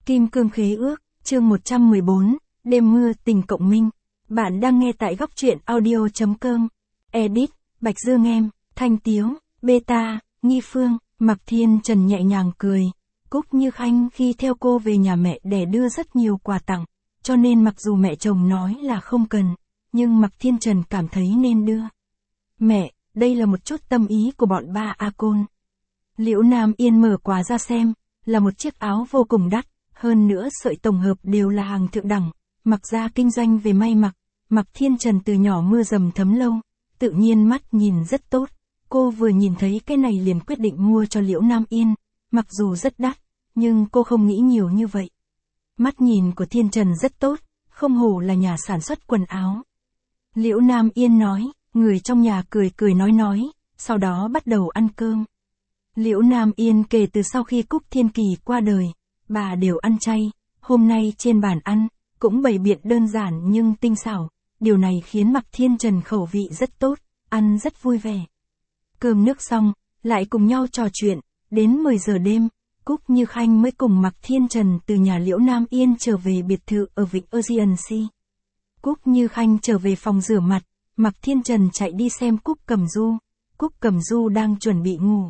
Kim cương khế ước, chương 114, đêm mưa tình cộng minh. Bạn đang nghe tại góc truyện audio.com. Edit, Bạch Dương em, Thanh Tiếu, Beta, Nghi Phương, Mạc Thiên Trần nhẹ nhàng cười. Cúc Như Khanh khi theo cô về nhà mẹ đẻ đưa rất nhiều quà tặng, cho nên mặc dù mẹ chồng nói là không cần, nhưng Mạc Thiên Trần cảm thấy nên đưa. Mẹ, đây là một chút tâm ý của bọn ba A Côn. Liễu Nam Yên mở quà ra xem, là một chiếc áo vô cùng đắt, hơn nữa sợi tổng hợp đều là hàng thượng đẳng, mặc ra kinh doanh về may mặc. Mạc Thiên Trần từ nhỏ mưa dầm thấm lâu, tự nhiên mắt nhìn rất tốt. Cô vừa nhìn thấy cái này liền quyết định mua cho Liễu Nam Yên, mặc dù rất đắt, nhưng cô không nghĩ nhiều như vậy. Mắt nhìn của Thiên Trần rất tốt, không hổ là nhà sản xuất quần áo. Liễu Nam Yên nói, người trong nhà cười cười nói, sau đó bắt đầu ăn cơm. Liễu Nam Yên kể từ sau khi Cúc Thiên Kỳ qua đời, bà đều ăn chay, hôm nay trên bàn ăn, cũng bày biện đơn giản nhưng tinh xảo, điều này khiến Mạc Thiên Trần khẩu vị rất tốt, ăn rất vui vẻ. Cơm nước xong, lại cùng nhau trò chuyện, đến 10 giờ đêm, Cúc Như Khanh mới cùng Mạc Thiên Trần từ nhà Liễu Nam Yên trở về biệt thự ở Vịnh Ocean Sea. Cúc Như Khanh trở về phòng rửa mặt, Mạc Thiên Trần chạy đi xem Cúc Cẩm Du. Cúc Cẩm Du đang chuẩn bị ngủ.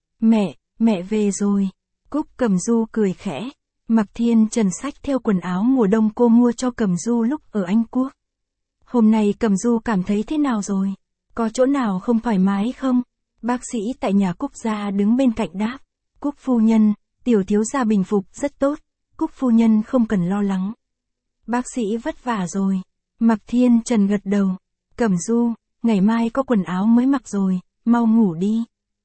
Mẹ về rồi. Cúc Cẩm Du cười khẽ. Mạc Thiên Trần xách theo quần áo mùa đông cô mua cho Cẩm Du lúc ở Anh Quốc. Hôm nay Cẩm Du cảm thấy thế nào rồi? Có chỗ nào không thoải mái không? Bác sĩ tại nhà Cúc gia đứng bên cạnh đáp. Cúc phu nhân, tiểu thiếu gia bình phục rất tốt. Cúc phu nhân không cần lo lắng. Bác sĩ vất vả rồi. Mạc Thiên Trần gật đầu. Cẩm Du, ngày mai có quần áo mới mặc rồi, mau ngủ đi.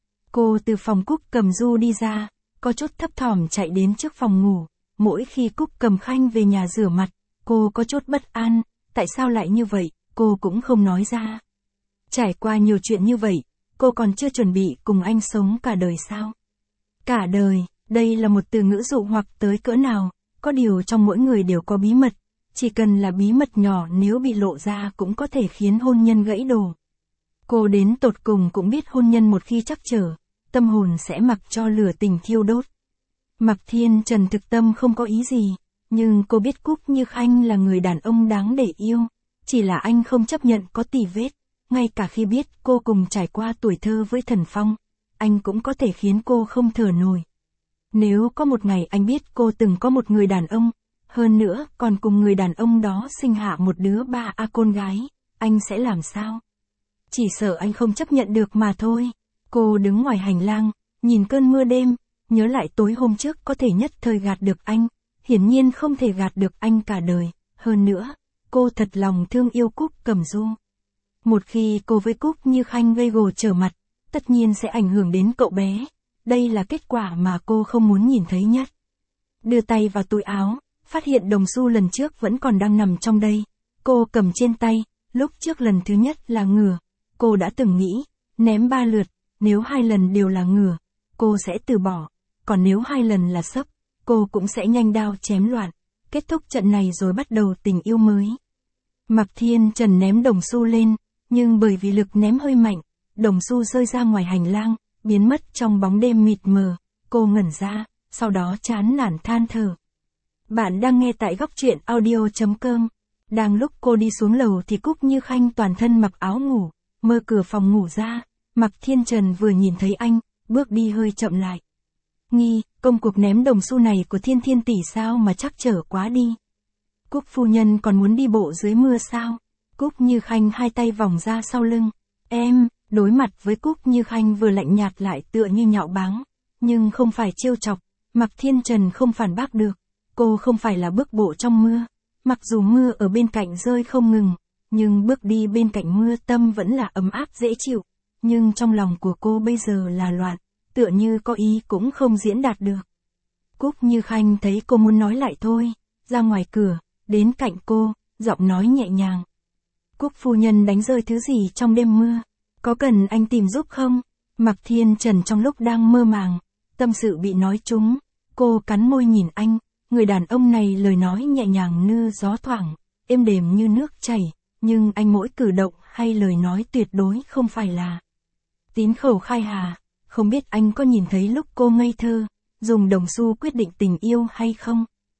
Cô từ phòng Cúc Cẩm Du đi ra, có chút thấp thỏm chạy đến trước phòng ngủ. Mỗi khi Cúc Cẩm Khanh về nhà rửa mặt, cô có chút bất an, tại sao lại như vậy, cô cũng không nói ra. Trải qua nhiều chuyện như vậy, cô còn chưa chuẩn bị cùng anh sống cả đời sao? Cả đời, đây là một từ ngữ dụ hoặc tới cỡ nào, có điều trong mỗi người đều có bí mật, chỉ cần là bí mật nhỏ nếu bị lộ ra cũng có thể khiến hôn nhân gãy đổ. Cô đến tột cùng cũng biết hôn nhân một khi trắc trở, tâm hồn sẽ mặc cho lửa tình thiêu đốt. Mạc Thiên Trần thực tâm không có ý gì, nhưng cô biết Cúc Như Khanh là người đàn ông đáng để yêu, chỉ là anh không chấp nhận có tì vết, ngay cả khi biết cô cùng trải qua tuổi thơ với Thần Phong, anh cũng có thể khiến cô không thở nổi. Nếu có một ngày anh biết cô từng có một người đàn ông, hơn nữa còn cùng người đàn ông đó sinh hạ một đứa ba A con gái, anh sẽ làm sao? Chỉ sợ anh không chấp nhận được mà thôi. Cô đứng ngoài hành lang, nhìn cơn mưa đêm, nhớ lại tối hôm trước có thể nhất thời gạt được anh, hiển nhiên không thể gạt được anh cả đời, hơn nữa, cô thật lòng thương yêu Cúc Cẩm Du. Một khi cô với Cúc Như Khanh gây gổ trở mặt, tất nhiên sẽ ảnh hưởng đến cậu bé, đây là kết quả mà cô không muốn nhìn thấy nhất. Đưa tay vào túi áo, phát hiện đồng xu lần trước vẫn còn đang nằm trong đây, cô cầm trên tay, lúc trước lần thứ nhất là ngửa, cô đã từng nghĩ, ném 3 lượt, nếu 2 lần đều là ngửa, cô sẽ từ bỏ, còn nếu 2 lần là sấp, cô cũng sẽ nhanh đao chém loạn, kết thúc trận này rồi bắt đầu tình yêu mới. Mạc Thiên Trần ném đồng xu lên, nhưng bởi vì lực ném hơi mạnh, đồng xu rơi ra ngoài hành lang, biến mất trong bóng đêm mịt mờ, cô ngẩn ra, sau đó chán nản than thở. Bạn đang nghe tại góc truyện audio.com. Đang lúc cô đi xuống lầu thì Cúc Như Khanh toàn thân mặc áo ngủ, mở cửa phòng ngủ ra, Mạc Thiên Trần vừa nhìn thấy anh, bước đi hơi chậm lại. Nghi, công cuộc ném đồng xu này của Thiên Thiên tỷ sao mà chắc trở quá đi. Cúc phu nhân còn muốn đi bộ dưới mưa sao? Cúc Như Khanh hai tay vòng ra sau lưng. Em, đối mặt với Cúc Như Khanh vừa lạnh nhạt lại tựa như nhạo báng, nhưng không phải trêu chọc, Mạc Thiên Trần không phản bác được. Cô không phải là bước bộ trong mưa, mặc dù mưa ở bên cạnh rơi không ngừng, nhưng bước đi bên cạnh mưa tâm vẫn là ấm áp dễ chịu, nhưng trong lòng của cô bây giờ là loạn, tựa như có ý cũng không diễn đạt được. Cúc Như Khanh thấy cô muốn nói lại thôi, ra ngoài cửa, đến cạnh cô, giọng nói nhẹ nhàng. Cúc phu nhân đánh rơi thứ gì trong đêm mưa, có cần anh tìm giúp không? Mạc Thiên Trần trong lúc đang mơ màng, tâm sự bị nói trúng, cô cắn môi nhìn anh, người đàn ông này lời nói nhẹ nhàng như gió thoảng, êm đềm như nước chảy, nhưng anh mỗi cử động hay lời nói tuyệt đối không phải là tín khẩu khai hà, không biết anh có nhìn thấy lúc cô ngây thơ, dùng đồng xu quyết định tình yêu hay không?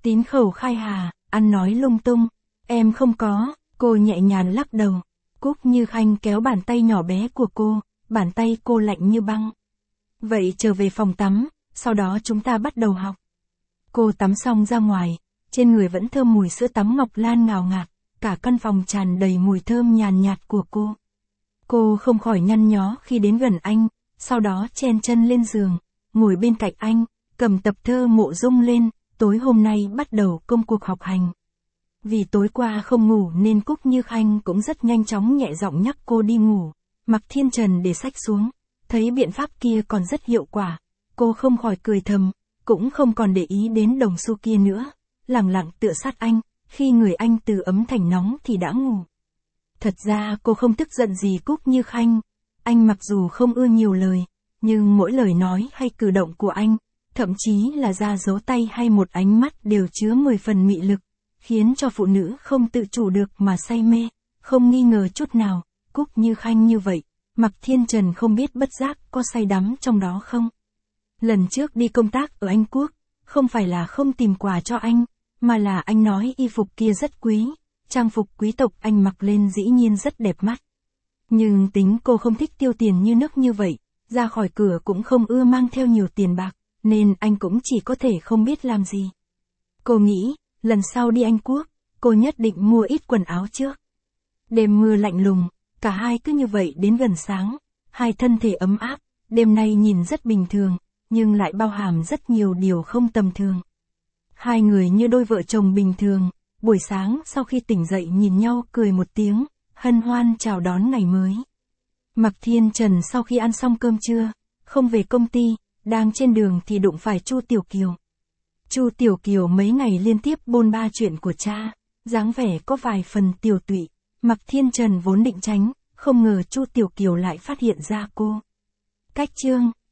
Tín khẩu khai hà, ăn nói lung tung. Em không có, cô nhẹ nhàng lắc đầu. Cúc Như Khanh kéo bàn tay nhỏ bé của cô, bàn tay cô lạnh như băng. Vậy trở về phòng tắm, sau đó chúng ta bắt đầu học. Cô tắm xong ra ngoài, trên người vẫn thơm mùi sữa tắm ngọc lan ngào ngạt, cả căn phòng tràn đầy mùi thơm nhàn nhạt của cô. Cô không khỏi nhăn nhó khi đến gần anh, sau đó chen chân lên giường, ngồi bên cạnh anh, cầm tập thơ Mộ Dung lên, tối hôm nay bắt đầu công cuộc học hành. Vì tối qua không ngủ nên Cúc Như Khanh cũng rất nhanh chóng nhẹ giọng nhắc cô đi ngủ. Mạc Thiên Trần để sách xuống, thấy biện pháp kia còn rất hiệu quả, cô không khỏi cười thầm, cũng không còn để ý đến đồng xu kia nữa, lẳng lặng tựa sát anh, khi người anh từ ấm thành nóng thì đã ngủ. Thật ra cô không tức giận gì Cúc Như Khanh, anh mặc dù không ưa nhiều lời, nhưng mỗi lời nói hay cử động của anh, thậm chí là ra dấu tay hay một ánh mắt đều chứa 10 phần mị lực, khiến cho phụ nữ không tự chủ được mà say mê, không nghi ngờ chút nào, Cúc Như Khanh như vậy, Mạc Thiên Trần không biết bất giác có say đắm trong đó không. Lần trước đi công tác ở Anh Quốc, không phải là không tìm quà cho anh, mà là anh nói y phục kia rất quý, trang phục quý tộc anh mặc lên dĩ nhiên rất đẹp mắt. Nhưng tính cô không thích tiêu tiền như nước như vậy, ra khỏi cửa cũng không ưa mang theo nhiều tiền bạc, nên anh cũng chỉ có thể không biết làm gì. Cô nghĩ, lần sau đi Anh Quốc, cô nhất định mua ít quần áo trước. Đêm mưa lạnh lùng, cả hai cứ như vậy đến gần sáng, hai thân thể ấm áp, đêm nay nhìn rất bình thường, nhưng lại bao hàm rất nhiều điều không tầm thường. Hai người như đôi vợ chồng bình thường, buổi sáng sau khi tỉnh dậy nhìn nhau cười một tiếng, hân hoan chào đón ngày mới. Mạc Thiên Trần sau khi ăn xong cơm trưa, không về công ty, đang trên đường thì đụng phải Chu Tiểu Kiều. Chu Tiểu Kiều mấy ngày liên tiếp bôn ba chuyện của cha, dáng vẻ có vài phần tiều tụy. Mạc Thiên Trần vốn định tránh, không ngờ Chu Tiểu Kiều lại phát hiện ra cô. Cách chương